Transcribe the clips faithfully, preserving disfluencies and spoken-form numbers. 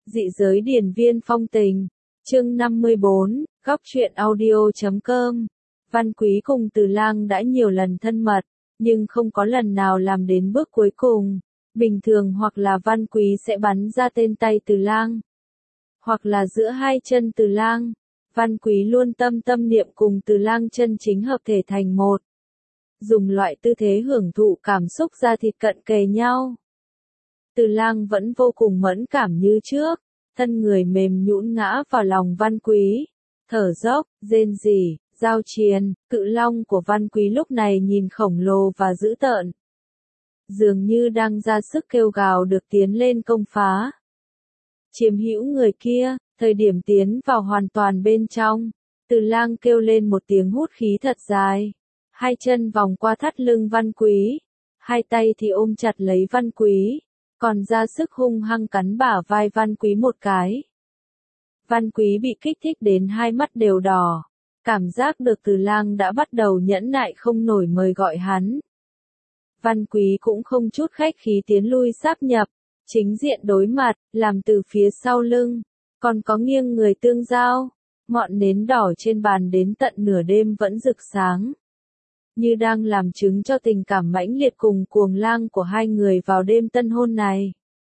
Dị giới điển viên phong tình. Chương năm mươi bốn, góc truyện audio chấm com. Văn Quý cùng Từ Lang đã nhiều lần thân mật, nhưng không có lần nào làm đến bước cuối cùng. Bình thường hoặc là Văn Quý sẽ bắn ra tên tay Từ Lang, hoặc là giữa hai chân Từ Lang. Văn Quý luôn tâm tâm niệm cùng Từ Lang chân chính hợp thể thành một. Dùng loại tư thế hưởng thụ cảm xúc da thịt cận kề nhau. Từ Lang vẫn vô cùng mẫn cảm như trước, thân người mềm nhũn ngã vào lòng Văn Quý, thở dốc, rên rỉ, giao triền. Cự long của Văn Quý lúc này nhìn khổng lồ và dữ tợn, dường như đang ra sức kêu gào được tiến lên công phá, chiếm hữu người kia. Thời điểm tiến vào hoàn toàn bên trong, Từ Lang kêu lên một tiếng hút khí thật dài, hai chân vòng qua thắt lưng Văn Quý, hai tay thì ôm chặt lấy Văn Quý, còn ra sức hung hăng cắn bả vai Văn Quý một cái. Văn Quý bị kích thích đến hai mắt đều đỏ, cảm giác được Từ Lang đã bắt đầu nhẫn nại không nổi mời gọi hắn. Văn Quý cũng không chút khách khí tiến lui sáp nhập, chính diện đối mặt, làm từ phía sau lưng, còn có nghiêng người tương giao. Ngọn nến đỏ trên bàn đến tận nửa đêm vẫn rực sáng, như đang làm chứng cho tình cảm mãnh liệt cùng cuồng lang của hai người vào đêm tân hôn này.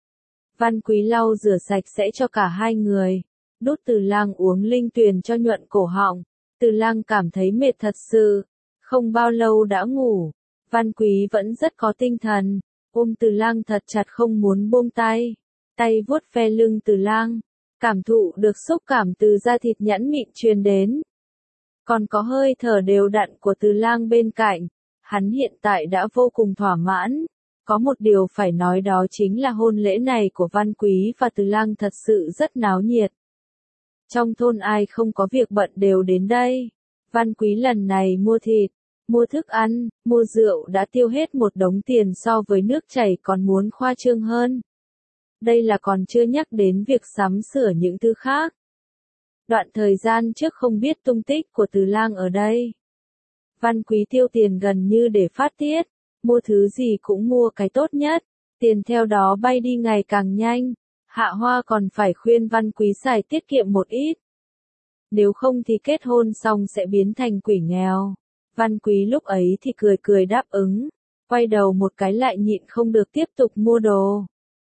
Văn Quý lau rửa sạch sẽ cho cả hai người, đút Từ Lang uống linh tuyền cho nhuận cổ họng. Từ Lang cảm thấy mệt thật sự, không bao lâu đã ngủ. Văn Quý vẫn rất có tinh thần, ôm Từ Lang thật chặt không muốn buông tay, tay vuốt ve lưng Từ Lang, cảm thụ được xúc cảm từ da thịt nhẵn mịn truyền đến. Còn có hơi thở đều đặn của Từ Lang bên cạnh, hắn hiện tại đã vô cùng thỏa mãn. Có một điều phải nói đó chính là hôn lễ này của Văn Quý và Từ Lang thật sự rất náo nhiệt. Trong thôn ai không có việc bận đều đến đây. Văn Quý lần này mua thịt, mua thức ăn, mua rượu đã tiêu hết một đống tiền so với nước chảy còn muốn khoa trương hơn. Đây là còn chưa nhắc đến việc sắm sửa những thứ khác. Đoạn thời gian trước không biết tung tích của Từ Lang ở đây. Văn Quý tiêu tiền gần như để phát tiết, mua thứ gì cũng mua cái tốt nhất, tiền theo đó bay đi ngày càng nhanh. Hạ Hoa còn phải khuyên Văn Quý xài tiết kiệm một ít. Nếu không thì kết hôn xong sẽ biến thành quỷ nghèo. Văn Quý lúc ấy thì cười cười đáp ứng, quay đầu một cái lại nhịn không được tiếp tục mua đồ.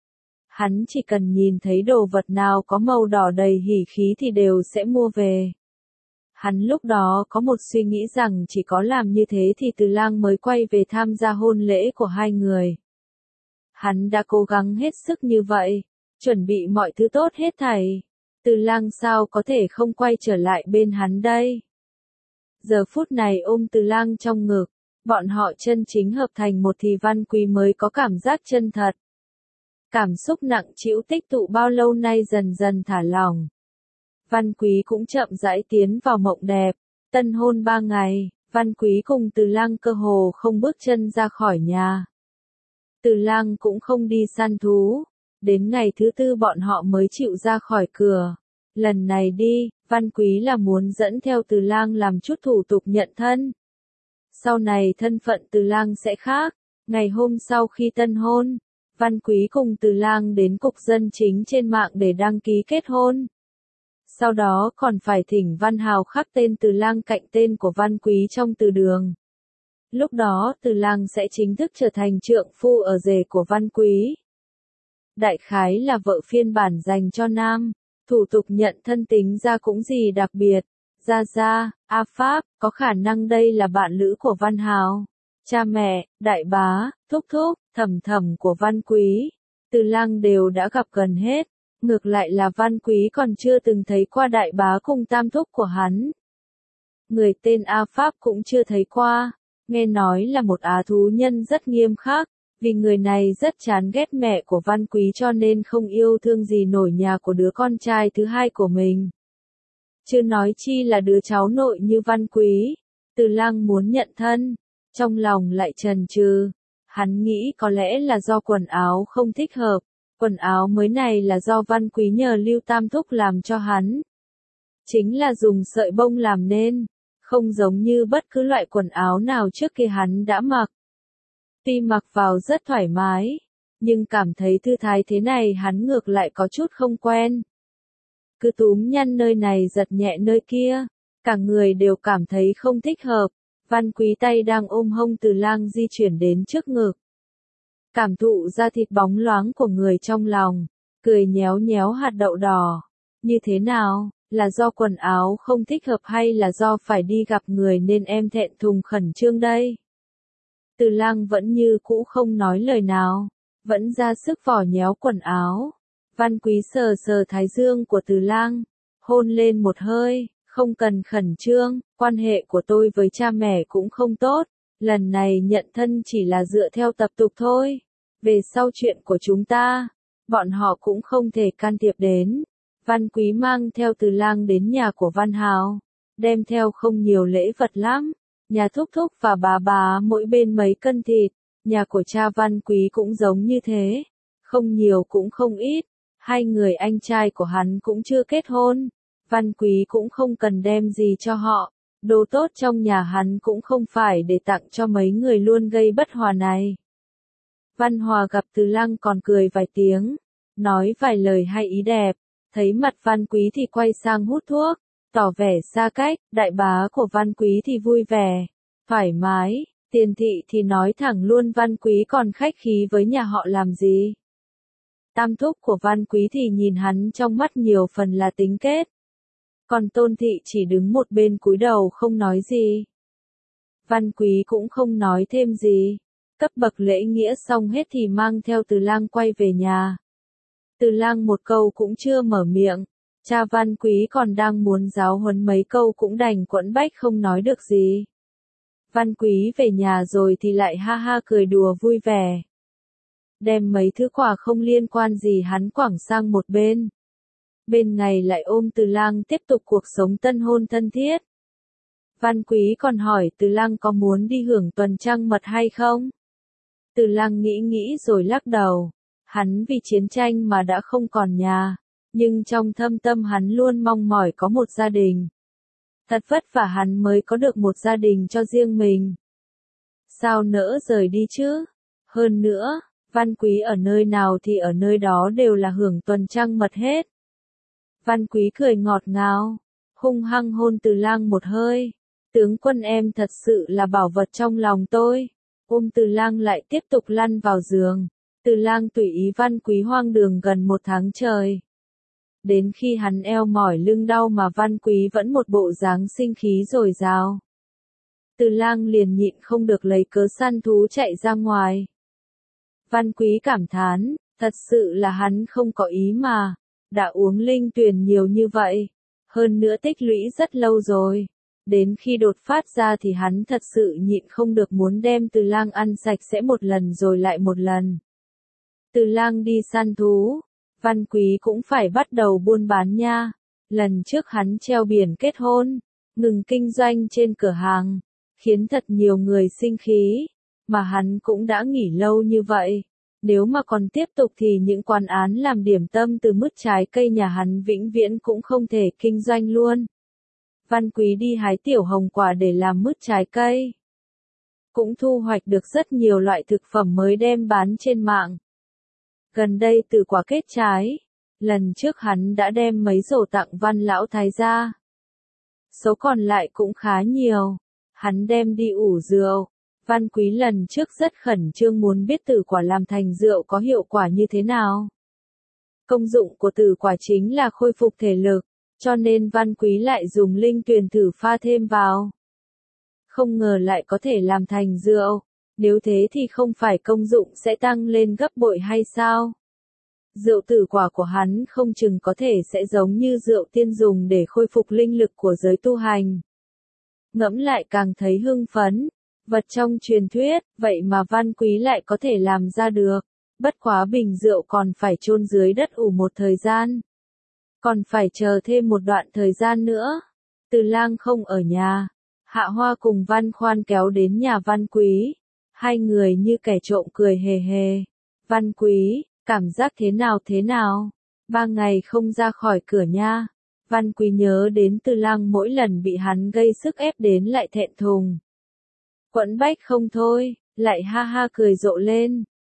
Hắn chỉ cần nhìn thấy đồ vật nào có màu đỏ đầy hỉ khí thì đều sẽ mua về. Hắn lúc đó có một suy nghĩ rằng chỉ có làm như thế thì Từ Lang mới quay về tham gia hôn lễ của hai người. Hắn đã cố gắng hết sức như vậy, chuẩn bị mọi thứ tốt hết thảy. Từ Lang sao có thể không quay trở lại bên hắn đây? Giờ phút này ôm Từ Lang trong ngực, bọn họ chân chính hợp thành một thì Văn Quý mới có cảm giác chân thật. Cảm xúc nặng trĩu tích tụ bao lâu nay dần dần thả lỏng. Văn Quý cũng chậm rãi tiến vào mộng đẹp. Tân hôn ba ngày, Văn Quý cùng Từ Lang cơ hồ không bước chân ra khỏi nhà. Từ Lang cũng không đi săn thú. Đến ngày thứ tư bọn họ mới chịu ra khỏi cửa. Lần này đi, Văn Quý là muốn dẫn theo Từ Lang làm chút thủ tục nhận thân. Sau này thân phận Từ Lang sẽ khác. Ngày hôm sau khi tân hôn, Văn Quý cùng Từ Lang đến cục dân chính trên mạng để đăng ký kết hôn. Sau đó còn phải thỉnh Văn Hào khắc tên Từ Lang cạnh tên của Văn Quý trong từ đường. Lúc đó Từ Lang sẽ chính thức trở thành trượng phu ở rể của Văn Quý. Đại khái là vợ phiên bản dành cho nam, thủ tục nhận thân tính ra cũng gì đặc biệt. Gia Gia, A Pháp, có khả năng đây là bạn lữ của Văn Hào. Cha mẹ, đại bá, thúc thúc, thẩm thẩm của Văn Quý, Từ Lang đều đã gặp gần hết. Ngược lại là Văn Quý còn chưa từng thấy qua đại bá cùng tam thúc của hắn. Người tên A Pháp cũng chưa thấy qua, nghe nói là một á thú nhân rất nghiêm khắc, vì người này rất chán ghét mẹ của Văn Quý cho nên không yêu thương gì nổi nhà của đứa con trai thứ hai của mình. Chưa nói chi là đứa cháu nội như Văn Quý. Từ Lang muốn nhận thân, trong lòng lại chần chừ. Hắn nghĩ có lẽ là do quần áo không thích hợp. Quần áo mới này là do Văn Quý nhờ Lưu Tam Thúc làm cho hắn. Chính là dùng sợi bông làm nên, không giống như bất cứ loại quần áo nào trước kia hắn đã mặc. Tuy mặc vào rất thoải mái, nhưng cảm thấy thư thái thế này hắn ngược lại có chút không quen. Cứ túm nhăn nơi này giật nhẹ nơi kia, cả người đều cảm thấy không thích hợp. Văn Quý tay đang ôm hông Từ Lang di chuyển đến trước ngực. Cảm thụ da thịt bóng loáng của người trong lòng, cười nhéo nhéo hạt đậu đỏ. Như thế nào, là do quần áo không thích hợp hay là do phải đi gặp người nên em thẹn thùng khẩn trương đây? Từ Lang vẫn như cũ không nói lời nào, vẫn ra sức vò nhéo quần áo. Văn Quý sờ sờ thái dương của Từ Lang, hôn lên một hơi, không cần khẩn trương, quan hệ của tôi với cha mẹ cũng không tốt, lần này nhận thân chỉ là dựa theo tập tục thôi. Về sau chuyện của chúng ta, bọn họ cũng không thể can thiệp đến. Văn Quý mang theo Từ Lang đến nhà của Văn Hào, đem theo không nhiều lễ vật lắm, nhà thúc thúc và bà bà mỗi bên mấy cân thịt, nhà của cha Văn Quý cũng giống như thế, không nhiều cũng không ít, hai người anh trai của hắn cũng chưa kết hôn, Văn Quý cũng không cần đem gì cho họ, đồ tốt trong nhà hắn cũng không phải để tặng cho mấy người luôn gây bất hòa này. Văn Hòa gặp Từ Lang còn cười vài tiếng, nói vài lời hay ý đẹp, thấy mặt Văn Quý thì quay sang hút thuốc, tỏ vẻ xa cách, đại bá của Văn Quý thì vui vẻ, thoải mái, Tiền thị thì nói thẳng luôn Văn Quý còn khách khí với nhà họ làm gì. Tam thúc của Văn Quý thì nhìn hắn trong mắt nhiều phần là tính kết. Còn Tôn thị chỉ đứng một bên cúi đầu không nói gì. Văn Quý cũng không nói thêm gì, cấp bậc lễ nghĩa xong hết thì mang theo Từ Lang quay về nhà. Từ Lang một câu cũng chưa mở miệng, cha Văn Quý còn đang muốn giáo huấn mấy câu cũng đành quẫn bách không nói được gì. Văn Quý về nhà rồi thì lại ha ha cười đùa vui vẻ. Đem mấy thứ quà không liên quan gì hắn quẳng sang một bên. Bên ngày lại ôm Từ Lang tiếp tục cuộc sống tân hôn thân thiết. Văn Quý còn hỏi Từ Lang có muốn đi hưởng tuần trăng mật hay không? Từ Lang nghĩ nghĩ rồi lắc đầu. Hắn vì chiến tranh mà đã không còn nhà, nhưng trong thâm tâm hắn luôn mong mỏi có một gia đình. Thật vất vả hắn mới có được một gia đình cho riêng mình. Sao nỡ rời đi chứ? Hơn nữa, Văn Quý ở nơi nào thì ở nơi đó đều là hưởng tuần trăng mật hết. Văn Quý cười ngọt ngào, hung hăng hôn Từ Lang một hơi. Tướng quân em thật sự là bảo vật trong lòng tôi. Ôm Từ Lang lại tiếp tục lăn vào giường. Từ Lang tùy ý Văn Quý hoang đường gần một tháng trời. Đến khi hắn eo mỏi lưng đau mà Văn Quý vẫn một bộ dáng sinh khí dồi dào. Từ Lang liền nhịn không được lấy cớ săn thú chạy ra ngoài. Văn Quý cảm thán, thật sự là hắn không có ý mà, đã uống linh tuyền nhiều như vậy, hơn nữa tích lũy rất lâu rồi. Đến khi đột phát ra thì hắn thật sự nhịn không được muốn đem Từ Lang ăn sạch sẽ một lần rồi lại một lần. Từ Lang đi săn thú, Văn Quý cũng phải bắt đầu buôn bán nha. Lần trước hắn treo biển kết hôn, ngừng kinh doanh trên cửa hàng, khiến thật nhiều người sinh khí, mà hắn cũng đã nghỉ lâu như vậy. Nếu mà còn tiếp tục thì những quán án làm điểm tâm từ mứt trái cây nhà hắn vĩnh viễn cũng không thể kinh doanh luôn. Văn Quý đi hái tiểu hồng quả để làm mứt trái cây. Cũng thu hoạch được rất nhiều loại thực phẩm mới đem bán trên mạng. Gần đây từ quả kết trái, lần trước hắn đã đem mấy rổ tặng Văn Lão Thái ra. Số còn lại cũng khá nhiều, hắn đem đi ủ rượu. Văn Quý lần trước rất khẩn trương muốn biết tử quả làm thành rượu có hiệu quả như thế nào. Công dụng của tử quả chính là khôi phục thể lực, cho nên Văn Quý lại dùng linh tuyền thử pha thêm vào. Không ngờ lại có thể làm thành rượu, nếu thế thì không phải công dụng sẽ tăng lên gấp bội hay sao? Rượu tử quả của hắn không chừng có thể sẽ giống như rượu tiên dùng để khôi phục linh lực của giới tu hành. Ngẫm lại càng thấy hưng phấn. Vật trong truyền thuyết, vậy mà Văn Quý lại có thể làm ra được. Bất quá bình rượu còn phải chôn dưới đất ủ một thời gian. Còn phải chờ thêm một đoạn thời gian nữa. Từ Lang không ở nhà. Hạ Hoa cùng Văn Khoan kéo đến nhà Văn Quý. Hai người như kẻ trộm cười hề hề. Văn Quý, cảm giác thế nào thế nào? Ba ngày không ra khỏi cửa nha. Văn Quý nhớ đến Từ Lang mỗi lần bị hắn gây sức ép đến lại thẹn thùng. Quẫn bách không thôi, lại ha ha cười rộ lên.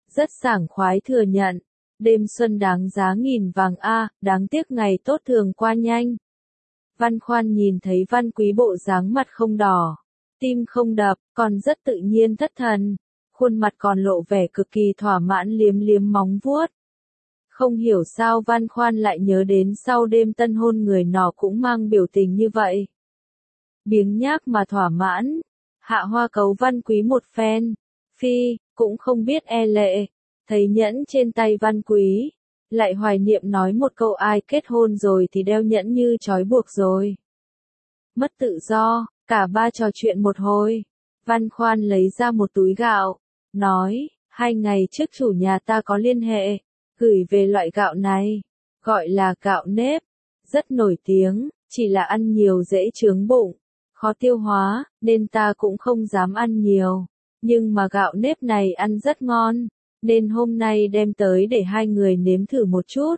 rất sảng khoái thừa nhận. Đêm xuân đáng giá nghìn vàng a, đáng tiếc ngày tốt thường qua nhanh. Văn Khoan nhìn thấy Văn Quý bộ dáng mặt không đỏ, tim không đập, còn rất tự nhiên thất thần, khuôn mặt còn lộ vẻ cực kỳ thỏa mãn liếm liếm móng vuốt. Không hiểu sao Văn Khoan lại nhớ đến sau đêm tân hôn người nọ cũng mang biểu tình như vậy. Biếng nhác mà thỏa mãn, Hạ Hoa cấu Văn Quý một phen, phi, cũng không biết e lệ, thấy nhẫn trên tay Văn Quý, lại hoài niệm nói một câu ai kết hôn rồi thì đeo nhẫn như trói buộc rồi. Mất tự do, cả ba trò chuyện một hồi, Văn Khoan lấy ra một túi gạo, nói, hai ngày trước chủ nhà ta có liên hệ, gửi về loại gạo này, gọi là gạo nếp, rất nổi tiếng, chỉ là ăn nhiều dễ chướng bụng, khó tiêu hóa, nên ta cũng không dám ăn nhiều, nhưng mà gạo nếp này ăn rất ngon, nên hôm nay đem tới để hai người nếm thử một chút.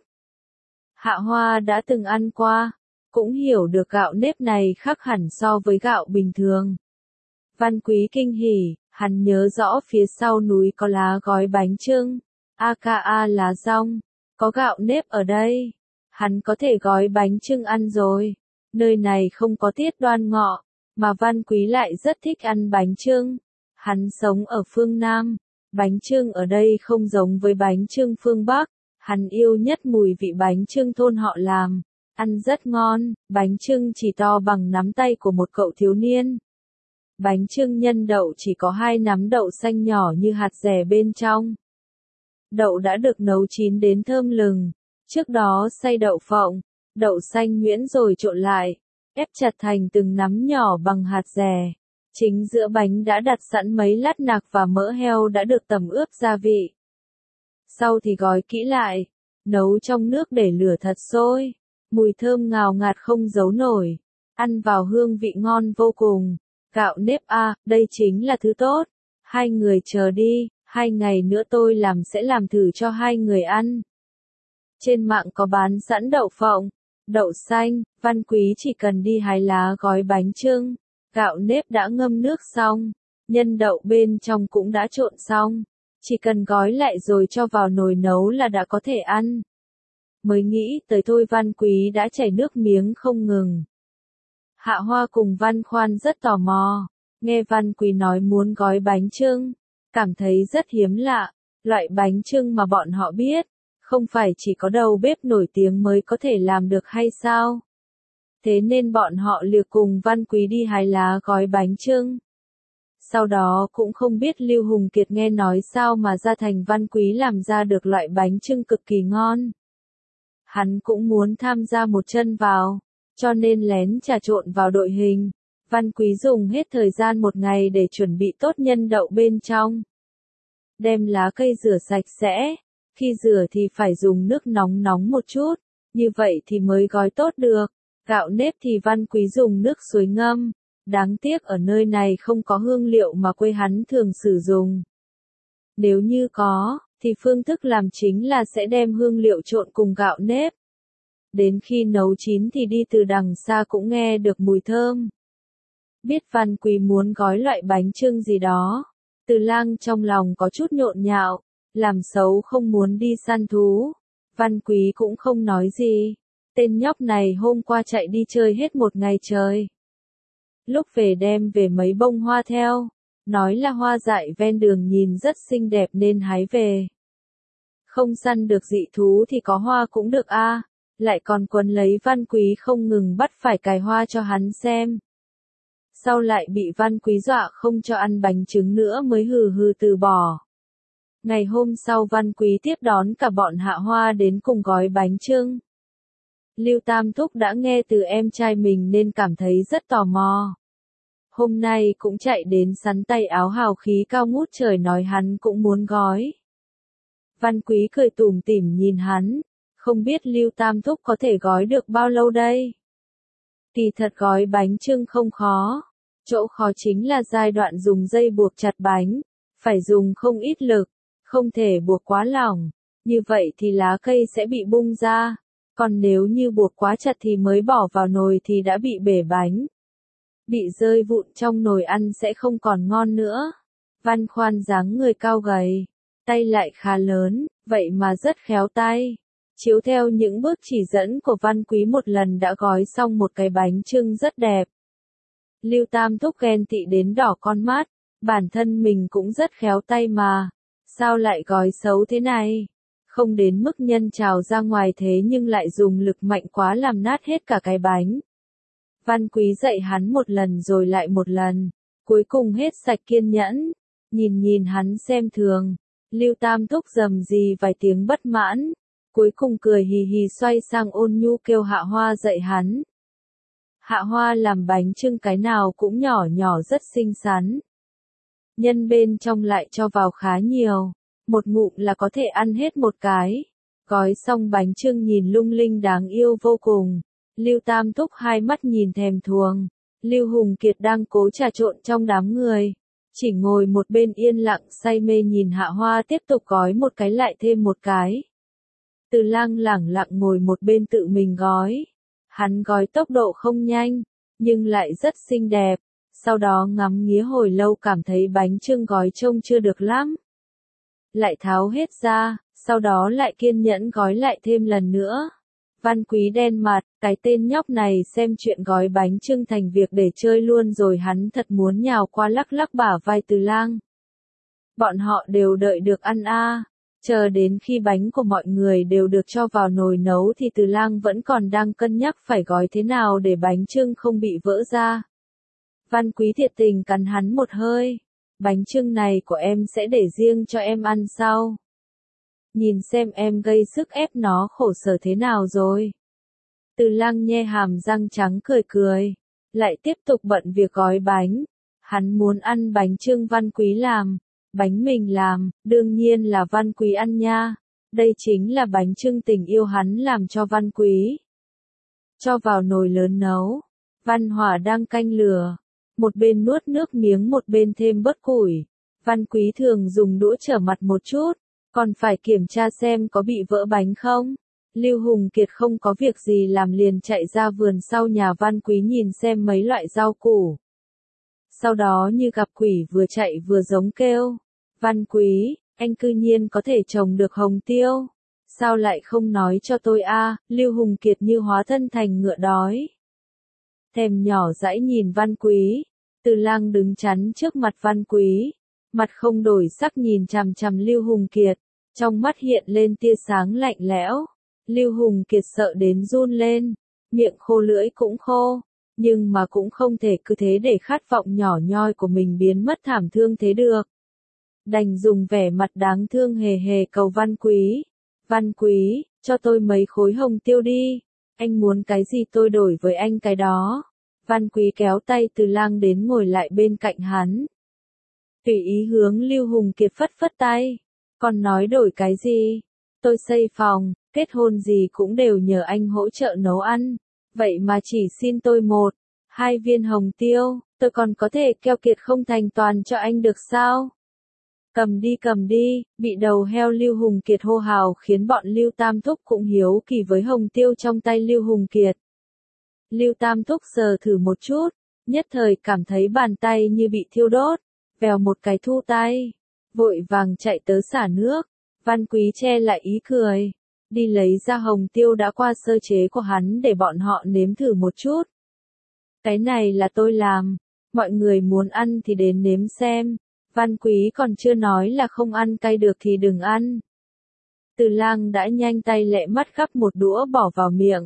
Hạ Hoa đã từng ăn qua, cũng hiểu được gạo nếp này khác hẳn so với gạo bình thường. Văn Quý kinh hỉ, hắn nhớ rõ phía sau núi có lá gói bánh chưng, aka lá dong, có gạo nếp ở đây, hắn có thể gói bánh chưng ăn rồi. Nơi này không có tiết đoan ngọ, mà Văn Quý lại rất thích ăn bánh chưng. Hắn sống ở phương Nam, bánh chưng ở đây không giống với bánh chưng phương Bắc, hắn yêu nhất mùi vị bánh chưng thôn họ làm, ăn rất ngon, bánh chưng chỉ to bằng nắm tay của một cậu thiếu niên. Bánh chưng nhân đậu chỉ có hai nắm đậu xanh nhỏ như hạt dẻ bên trong. Đậu đã được nấu chín đến thơm lừng, trước đó xay đậu phộng, đậu xanh nhuyễn rồi trộn lại, ép chặt thành từng nắm nhỏ bằng hạt dẻ. Chính giữa bánh đã đặt sẵn mấy lát nạc và mỡ heo đã được tẩm ướp gia vị. Sau thì gói kỹ lại, nấu trong nước để lửa thật sôi, mùi thơm ngào ngạt không giấu nổi, ăn vào hương vị ngon vô cùng. Gạo nếp a, đây chính là thứ tốt. Hai người chờ đi, hai ngày nữa tôi làm sẽ làm thử cho hai người ăn. Trên mạng có bán sẵn đậu phộng, đậu xanh, Văn Quý chỉ cần đi hái lá gói bánh chưng. Gạo nếp đã ngâm nước xong, nhân đậu bên trong cũng đã trộn xong, chỉ cần gói lại rồi cho vào nồi nấu là đã có thể ăn. Mới nghĩ tới thôi Văn Quý đã chảy nước miếng không ngừng. Hạ Hoa cùng Văn Khoan rất tò mò, nghe Văn Quý nói muốn gói bánh chưng, cảm thấy rất hiếm lạ, loại bánh chưng mà bọn họ biết, không phải chỉ có đầu bếp nổi tiếng mới có thể làm được hay sao? Thế nên bọn họ liều cùng Văn Quý đi hái lá gói bánh chưng. Sau đó cũng không biết Lưu Hùng Kiệt nghe nói sao mà ra thành Văn Quý làm ra được loại bánh chưng cực kỳ ngon. Hắn cũng muốn tham gia một chân vào, cho nên lén trà trộn vào đội hình. Văn Quý dùng hết thời gian một ngày để chuẩn bị tốt nhân đậu bên trong. Đem lá cây rửa sạch sẽ, khi rửa thì phải dùng nước nóng nóng một chút, như vậy thì mới gói tốt được. Gạo nếp thì Văn Quý dùng nước suối ngâm, đáng tiếc ở nơi này không có hương liệu mà quê hắn thường sử dụng. Nếu như có, thì phương thức làm chính là sẽ đem hương liệu trộn cùng gạo nếp. Đến khi nấu chín thì đi từ đằng xa cũng nghe được mùi thơm. Biết Văn Quý muốn gói loại bánh chưng gì đó, Từ Lang trong lòng có chút nhộn nhạo, làm xấu không muốn đi săn thú. Văn Quý cũng không nói gì. Tên nhóc này hôm qua chạy đi chơi hết một ngày trời. Lúc về đem về mấy bông hoa theo, nói là hoa dại ven đường nhìn rất xinh đẹp nên hái về. Không săn được dị thú thì có hoa cũng được a, lại còn quấn lấy Văn Quý không ngừng bắt phải cài hoa cho hắn xem. Sau lại bị Văn Quý dọa không cho ăn bánh trứng nữa mới hừ hừ từ bỏ. Ngày hôm sau Văn Quý tiếp đón cả bọn Hạ Hoa đến cùng gói bánh chưng. Lưu Tam Thúc đã nghe từ em trai mình nên cảm thấy rất tò mò. Hôm nay cũng chạy đến sắn tay áo hào khí cao ngút trời nói hắn cũng muốn gói. Văn Quý cười tủm tỉm nhìn hắn, không biết Lưu Tam Thúc có thể gói được bao lâu đây. Kỳ thật gói bánh chưng không khó, chỗ khó chính là giai đoạn dùng dây buộc chặt bánh, phải dùng không ít lực, không thể buộc quá lỏng, như vậy thì lá cây sẽ bị bung ra. Còn nếu như buộc quá chặt thì mới bỏ vào nồi thì đã bị bể bánh. Bị rơi vụn trong nồi ăn sẽ không còn ngon nữa. Văn Khoan dáng người cao gầy, tay lại khá lớn, vậy mà rất khéo tay. Chiếu theo những bước chỉ dẫn của Văn Quý một lần đã gói xong một cái bánh chưng rất đẹp. Lưu Tam Thúc ghen tị đến đỏ con mắt, bản thân mình cũng rất khéo tay mà, sao lại gói xấu thế này? Không đến mức nhân trào ra ngoài thế nhưng lại dùng lực mạnh quá làm nát hết cả cái bánh. Văn Quý dạy hắn một lần rồi lại một lần, cuối cùng hết sạch kiên nhẫn, nhìn nhìn hắn xem thường, Lưu Tam Thúc rầm rì vài tiếng bất mãn, cuối cùng cười hì hì xoay sang ôn nhu kêu Hạ Hoa dạy hắn. Hạ Hoa làm bánh chưng cái nào cũng nhỏ nhỏ rất xinh xắn. Nhân bên trong lại cho vào khá nhiều, một ngụm là có thể ăn hết một cái. Gói xong bánh chưng nhìn lung linh đáng yêu vô cùng. Lưu Tam Thúc hai mắt nhìn thèm thuồng. Lưu Hùng Kiệt đang cố trà trộn trong đám người, chỉ ngồi một bên yên lặng say mê nhìn Hạ Hoa tiếp tục gói một cái lại thêm một cái. Từ Lang lẳng lặng ngồi một bên tự mình gói. Hắn gói tốc độ không nhanh, nhưng lại rất xinh đẹp. Sau đó ngắm nghía hồi lâu cảm thấy bánh chưng gói trông chưa được lắm. Lại tháo hết ra, sau đó lại kiên nhẫn gói lại thêm lần nữa. Văn Quý đen mặt, cái tên nhóc này xem chuyện gói bánh chưng thành việc để chơi luôn rồi, hắn thật muốn nhào qua lắc lắc bả vai Từ Lang. Bọn họ đều đợi được ăn a, à. Chờ đến khi bánh của mọi người đều được cho vào nồi nấu thì Từ Lang vẫn còn đang cân nhắc phải gói thế nào để bánh chưng không bị vỡ ra. Văn Quý thiệt tình cắn hắn một hơi. Bánh chưng này của em sẽ để riêng cho em ăn sau. Nhìn xem em gây sức ép nó khổ sở thế nào rồi. Từ Lang nhe hàm răng trắng cười cười. Lại tiếp tục bận việc gói bánh. Hắn muốn ăn bánh chưng Văn Quý làm. Bánh mình làm, đương nhiên là Văn Quý ăn nha. Đây chính là bánh chưng tình yêu hắn làm cho Văn Quý. Cho vào nồi lớn nấu. Văn Hỏa đang canh lửa. Một bên nuốt nước miếng một bên thêm bớt củi. Văn Quý thường dùng đũa trở mặt một chút, còn phải kiểm tra xem có bị vỡ bánh không. Lưu Hùng Kiệt không có việc gì làm liền chạy ra vườn sau nhà Văn Quý nhìn xem mấy loại rau củ. Sau đó như gặp quỷ vừa chạy vừa giống kêu. Văn Quý, anh cư nhiên có thể trồng được hồng tiêu. Sao lại không nói cho tôi a? À? Lưu Hùng Kiệt như hóa thân thành ngựa đói. Thèm nhỏ dãi nhìn Văn Quý. Từ Lang đứng chắn trước mặt Văn Quý. Mặt không đổi sắc nhìn chằm chằm Lưu Hùng Kiệt. Trong mắt hiện lên tia sáng lạnh lẽo. Lưu Hùng Kiệt sợ đến run lên. Miệng khô lưỡi cũng khô. Nhưng mà cũng không thể cứ thế để khát vọng nhỏ nhoi của mình biến mất thảm thương thế được. Đành dùng vẻ mặt đáng thương hề hề cầu Văn Quý. Văn Quý, cho tôi mấy khối hồng tiêu đi. Anh muốn cái gì tôi đổi với anh cái đó. Văn Quý kéo tay Từ Lang đến ngồi lại bên cạnh hắn. Tùy ý hướng Lưu Hùng Kiệt phất phất tay. Còn nói đổi cái gì? Tôi xây phòng, kết hôn gì cũng đều nhờ anh hỗ trợ nấu ăn. Vậy mà chỉ xin tôi một, hai viên hồng tiêu, tôi còn có thể keo kiệt không thành toàn cho anh được sao? Cầm đi cầm đi, bị đầu heo Lưu Hùng Kiệt hô hào khiến bọn Lưu Tam Thúc cũng hiếu kỳ với hồng tiêu trong tay Lưu Hùng Kiệt. Lưu Tam Thúc sờ thử một chút, nhất thời cảm thấy bàn tay như bị thiêu đốt, vèo một cái thu tay, vội vàng chạy tới xả nước. Văn Quý che lại ý cười, đi lấy ra hồng tiêu đã qua sơ chế của hắn để bọn họ nếm thử một chút. Cái này là tôi làm, mọi người muốn ăn thì đến nếm xem. Văn Quý còn chưa nói là không ăn cay được thì đừng ăn. Từ Lang đã nhanh tay lẹ mắt gắp một đũa bỏ vào miệng.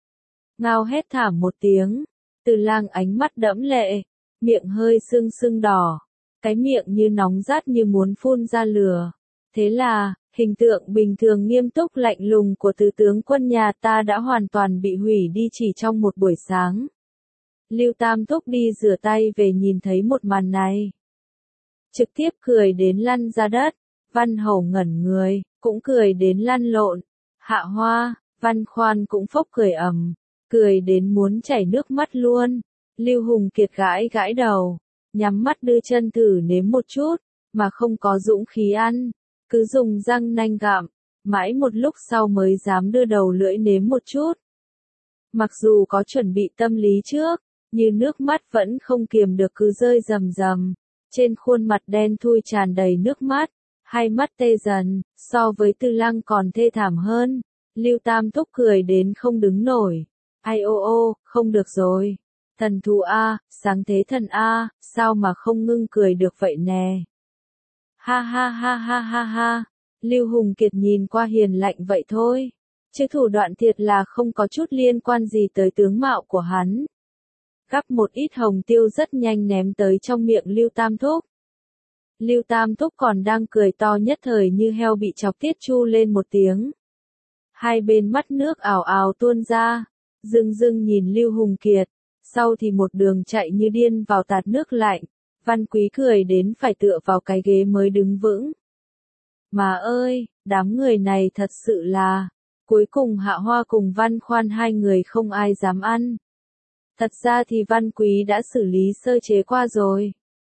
Ngao hét thảm một tiếng, Từ Lang ánh mắt đẫm lệ, miệng hơi sưng sưng đỏ, cái miệng như nóng rát như muốn phun ra lửa. Thế là, hình tượng bình thường nghiêm túc lạnh lùng của tứ tướng quân nhà ta đã hoàn toàn bị hủy đi chỉ trong một buổi sáng. Lưu Tam Thúc đi rửa tay về nhìn thấy một màn này. Trực tiếp cười đến lăn ra đất, Văn Hầu ngẩn người, cũng cười đến lăn lộn. Hạ Hoa, Văn Khoan cũng phốc cười ầm, cười đến muốn chảy nước mắt luôn. Lưu Hùng Kiệt gãi gãi đầu, nhắm mắt đưa chân thử nếm một chút, mà không có dũng khí ăn, cứ dùng răng nanh gặm, mãi một lúc sau mới dám đưa đầu lưỡi nếm một chút. Mặc dù có chuẩn bị tâm lý trước, như nước mắt vẫn không kiềm được cứ rơi rầm rầm, trên khuôn mặt đen thui tràn đầy nước mắt. hai mắt tê dần, so với Từ Lăng còn thê thảm hơn. Lưu Tam Thúc cười đến không đứng nổi. Ai ô ô, không được rồi. Thần thú A, sáng thế thần A, sao mà không ngưng cười được vậy nè. Ha ha ha ha ha ha. Lưu Hùng Kiệt nhìn qua hiền lạnh vậy thôi. Chứ thủ đoạn thiệt là không có chút liên quan gì tới tướng mạo của hắn. Gắp một ít hồng tiêu rất nhanh ném tới trong miệng Lưu Tam Thúc. Lưu Tam Thúc còn đang cười to nhất thời như heo bị chọc tiết chu lên một tiếng. Hai bên mắt nước ào ào tuôn ra, dưng dưng nhìn Lưu Hùng Kiệt, sau thì một đường chạy như điên vào tạt nước lạnh. Văn Quý cười đến phải tựa vào cái ghế mới đứng vững. Mà ơi, đám người này thật sự là, cuối cùng Hạ Hoa cùng Văn Khoan hai người không ai dám ăn. Thật ra thì Văn Quý đã xử lý sơ chế qua rồi.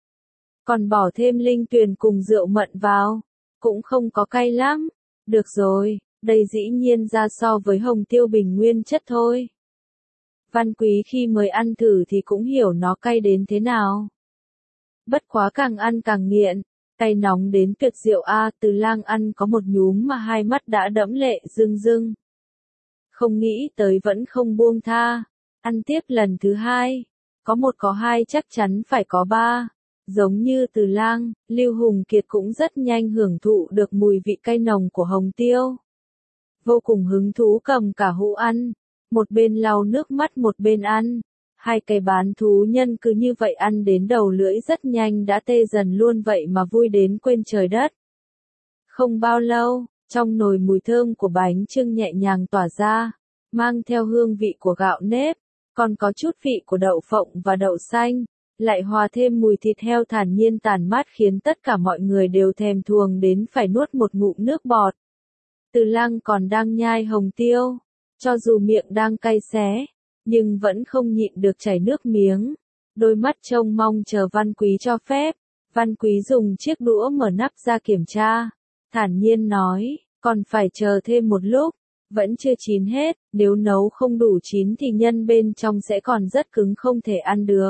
Còn bỏ thêm linh tuyền cùng rượu mận vào, cũng không có cay lắm. Được rồi, đây dĩ nhiên ra so với hồng tiêu bình nguyên chất thôi. Văn Quý khi mới ăn thử thì cũng hiểu nó cay đến thế nào. Bất quá càng ăn càng nghiện, cay nóng đến tuyệt diệu a. Từ Lang ăn có một nhúm mà hai mắt đã đẫm lệ rưng rưng. Không nghĩ tới vẫn không buông tha, ăn tiếp lần thứ hai, có một có hai chắc chắn phải có ba. Giống như Từ Lang, Lưu Hùng Kiệt cũng rất nhanh hưởng thụ được mùi vị cay nồng của hồng tiêu. Vô cùng hứng thú cầm cả hũ ăn, một bên lau nước mắt một bên ăn. Hai cái bán thú nhân cứ như vậy ăn đến đầu lưỡi rất nhanh đã tê dần luôn vậy mà vui đến quên trời đất. Không bao lâu, trong nồi mùi thơm của bánh chưng nhẹ nhàng tỏa ra, mang theo hương vị của gạo nếp, còn có chút vị của đậu phộng và đậu xanh, lại hòa thêm mùi thịt heo thản nhiên tản mát khiến tất cả mọi người đều thèm thuồng đến phải nuốt một ngụm nước bọt. Từ Lang còn đang nhai hồng tiêu, cho dù miệng đang cay xé, nhưng vẫn không nhịn được chảy nước miếng. Đôi mắt trông mong chờ Văn Quý cho phép. Văn Quý dùng chiếc đũa mở nắp ra kiểm tra, thản nhiên nói, còn phải chờ thêm một lúc, vẫn chưa chín hết, nếu nấu không đủ chín thì nhân bên trong sẽ còn rất cứng không thể ăn được.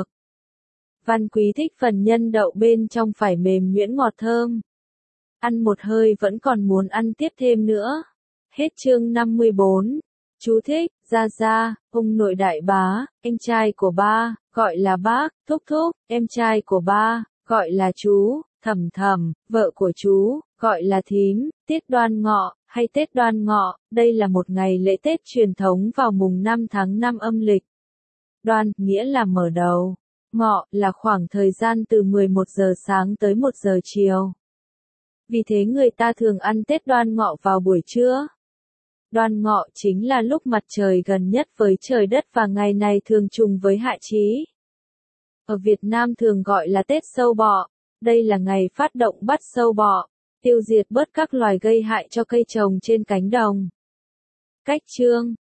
Văn Quý thích phần nhân đậu bên trong phải mềm nhuyễn ngọt thơm. Ăn một hơi vẫn còn muốn ăn tiếp thêm nữa. Hết chương năm mươi bốn. Chú thích, Gia Gia, ông nội đại bá, anh trai của ba, gọi là bác, thúc thúc, em trai của ba, gọi là chú, thầm thầm, vợ của chú, gọi là thím. Tiết Đoan Ngọ, hay Tết Đoan Ngọ, đây là một ngày lễ Tết truyền thống vào mùng năm tháng năm âm lịch. Đoan, nghĩa là mở đầu. Ngọ, là khoảng thời gian từ mười một giờ sáng tới một giờ chiều. Vì thế người ta thường ăn Tết Đoan Ngọ vào buổi trưa. Đoan Ngọ chính là lúc mặt trời gần nhất với trời đất và ngày này thường trùng với Hạ Chí. Ở Việt Nam thường gọi là Tết Sâu Bọ. Đây là ngày phát động bắt sâu bọ, tiêu diệt bớt các loài gây hại cho cây trồng trên cánh đồng. Cách chương